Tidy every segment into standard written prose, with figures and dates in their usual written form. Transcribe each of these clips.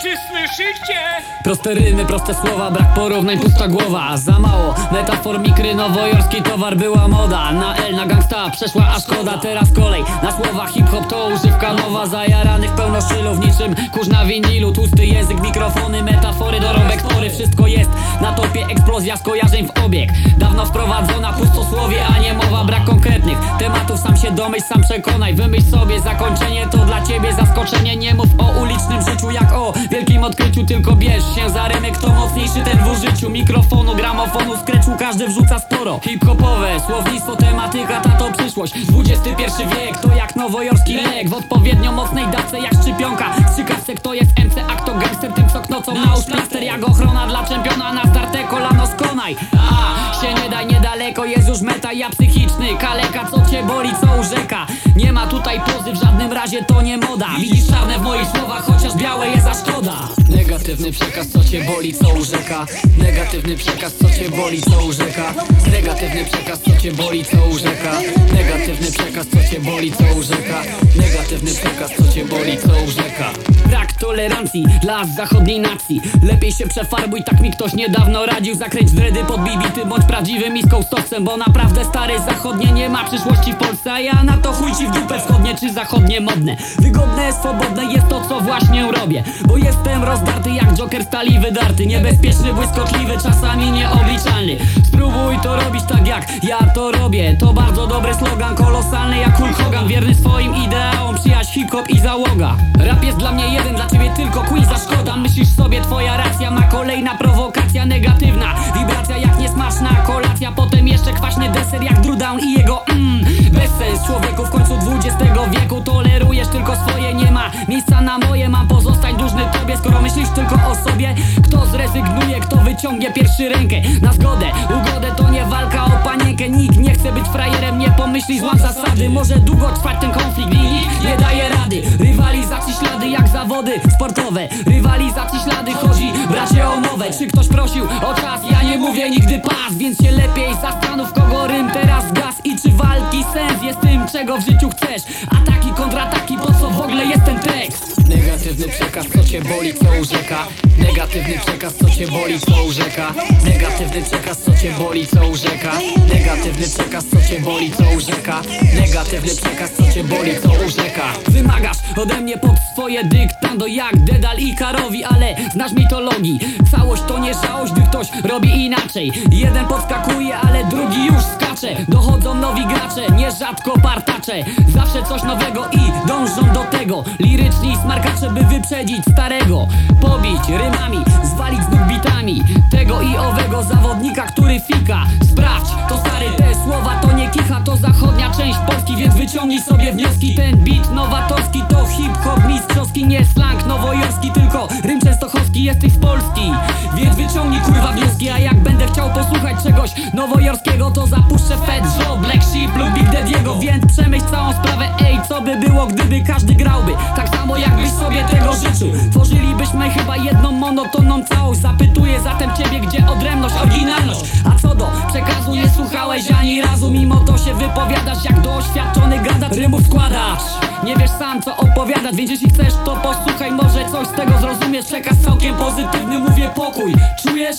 Czy słyszycie? Proste rymy, proste słowa, brak porównań, pusta głowa. Za mało metafor, mikry, nowojorski towar. Była moda na L, na gangsta przeszła, a szkoda. Teraz kolej na słowa, hip-hop to używka nowa. Zajaranych pełno szylów, niczym kurz na winilu. Tłusty język, mikrofony, metafory, dorobek spory. Wszystko jest na topie, eksplozja skojarzeń w obieg. Dawno wprowadzona, pustosłowie, a nie mowa. Brak konkretnych tematów, sam się domyśl, sam przekonaj. Wymyśl sobie zakończenie, to dla ciebie zaskoczenie. Nie mów o ulicznym życiu jak o wielkim odkryciu, tylko bierz się za rymy, kto mocniejszy ten w użyciu. Mikrofonu, gramofonu, skreczu każdy wrzuca sporo. Hip-hopowe, słownictwo, tematyka, ta to przyszłość. XXI wiek to jak nowojorski lek. W odpowiednio mocnej dawce jak szczypionka. Strzykawce, kto jest MC, a kto gangster, tym co knocą. Nałóż plaster jak ochrona dla czempiona. Na zdarte kolano skonaj. A się nie daj niedaleko, jest już meta. Ja psychiczny, kaleka, co cię boli, co urzeka. Nie ma tutaj pozy, w żadnym razie to nie moda. Widzisz czarne w moich słowach, chociaż białe jest a szkoda. Negatywny przekaz, co cię boli, co urzeka. Negatywny przekaz, co cię boli, co urzeka. Negatywny przekaz, co cię boli, co urzeka. Negatywny przekaz, co cię boli, co urzeka. Negatywny przekaz, co cię boli, co urzeka. Brak tolerancji dla zachodniej nacji. Lepiej się przefarbuj, tak mi ktoś niedawno radził. Zakręć dready pod bibity, bądź prawdziwym iskostowcem. Bo naprawdę stary zachodnie nie ma przyszłości w Polsce. A ja na to chuj ci w dupę, wschodnie czy zachodnie modne. Wygodne, swobodne jest to, co właśnie robię. Bo jestem rozdarty jak Joker stali wydarty. Niebezpieczny, błyskotliwy, czasami nieobliczalny. Spróbuj to robić tak jak ja to robię. To bardzo dobry slogan, kolosalny jak Hulk Hogan. Wierny swoim ideałom, przyjaźń, hip-hop i załoga. Rap jest dla mnie jeden, dla ciebie tylko Queen za szkoda. Myślisz sobie, twoja racja ma kolejna prowokacja negatywna. Wibracja jak niesmaczna kolacja. Potem jeszcze kwaśny deser jak Drew Down i jego bezsens. Człowieku w końcu XX wieku tolerujesz tylko swoje, nie ma miejsca na moje. Mam pozostań dłużny tobie, skoro myślisz tylko o sobie. Kto zrezygnuje, kto wyciągnie pierwszy rękę na zgodę, ugodę, to nie walka o panienkę. Nikt nie chce być frajerem, nie pomyśli, złam zasady. Może długo trwać ten konflikt i nikt nie daje rady. Rywalizacji ślady jak zawody sportowe. Rywalizacji ślady, chodzi bracie o mowę. Czy ktoś prosił o czas? Ja nie mówię nigdy pas, więc się lepiej zastanów, kogo rym teraz gaz. I czy walki sens jest tym, czego w życiu chcesz. Ataki, kontrataki, po co w ogóle jest ten tekst? Negatywny przekaz, co cię boli, co urzeka. Negatywny przekaz, co cię boli, co urzeka. Negatywny przekaz, co cię boli, co urzeka. Negatywny przekaz, co cię boli, co urzeka. Negatywny przekaz, co cię boli, co urzeka. Wymagasz ode mnie pod swoje dyktando jak Dedal i Karowi, ale znasz mitologii. Całość to nie żałość, gdy ktoś robi inaczej. Jeden podskakuje, ale drugi już skacze. Dochodzą nowi gracze, nierzadko partacze. Zawsze coś nowego i dążą do tego. Liryczni smarkacze, by wyprzedzić starego. Pobić rymami, zwalić z nóg bitami tego i owego zawodnika, który fika. Sprawdź, to stary, te słowa to nie kicha. To zachodnia część Polski, więc wyciągnij sobie wnioski. Ten beat nowatorski to hip-hop mistrzowski. Nie slang nowojorski, tylko rym częstochowski. Jesteś z Polski, więc wyciągnij kurwa wnioski. A jak będę chciał posłuchać czegoś nowojorskiego, to zapuszczę Fat Joe, Black Sheep lub Big Daddy'ego. Więc przemyśl całą sprawę, ej, co by było, gdyby każdy grałby tak samo, jakbyś sobie tego życzył. Tworzylibyśmy chyba jedną monotonną całość. Zapytuję zatem ciebie, gdzie odrębność, oryginalność. A co do przekazu, nie słuchałeś ani razu. Mimo to się wypowiadasz jak doświadczony gradacz. Rymów składasz, nie wiesz sam co opowiadać. Więc jeśli chcesz, to posłuchaj, może coś z tego zrozumiesz. Przekaz całkiem pozytywny, mówię pokój. Czujesz?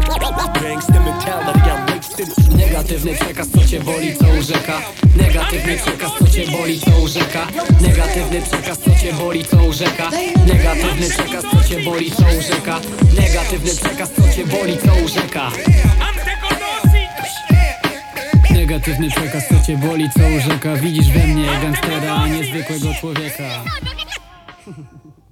Negatywny przekaz, co cię boli, co urzeka. Negatywny przekaz, co cię boli, co urzeka. Negatywny przekaz, co cię boli, co urzeka. Negatywny przekaz, co cię boli, co urzeka. Negatywny przekaz, co cię boli, co urzeka. Negatywny przekaz, co cię boli, co urzeka. Widzisz we mnie gangstera, a nie zwykłego człowieka.